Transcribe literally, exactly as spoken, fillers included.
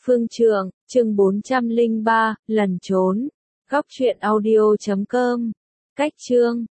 Phương Trượng, chương bốn trăm lẻ ba, lần trốn. Góc truyện audio chấm com. Cách chương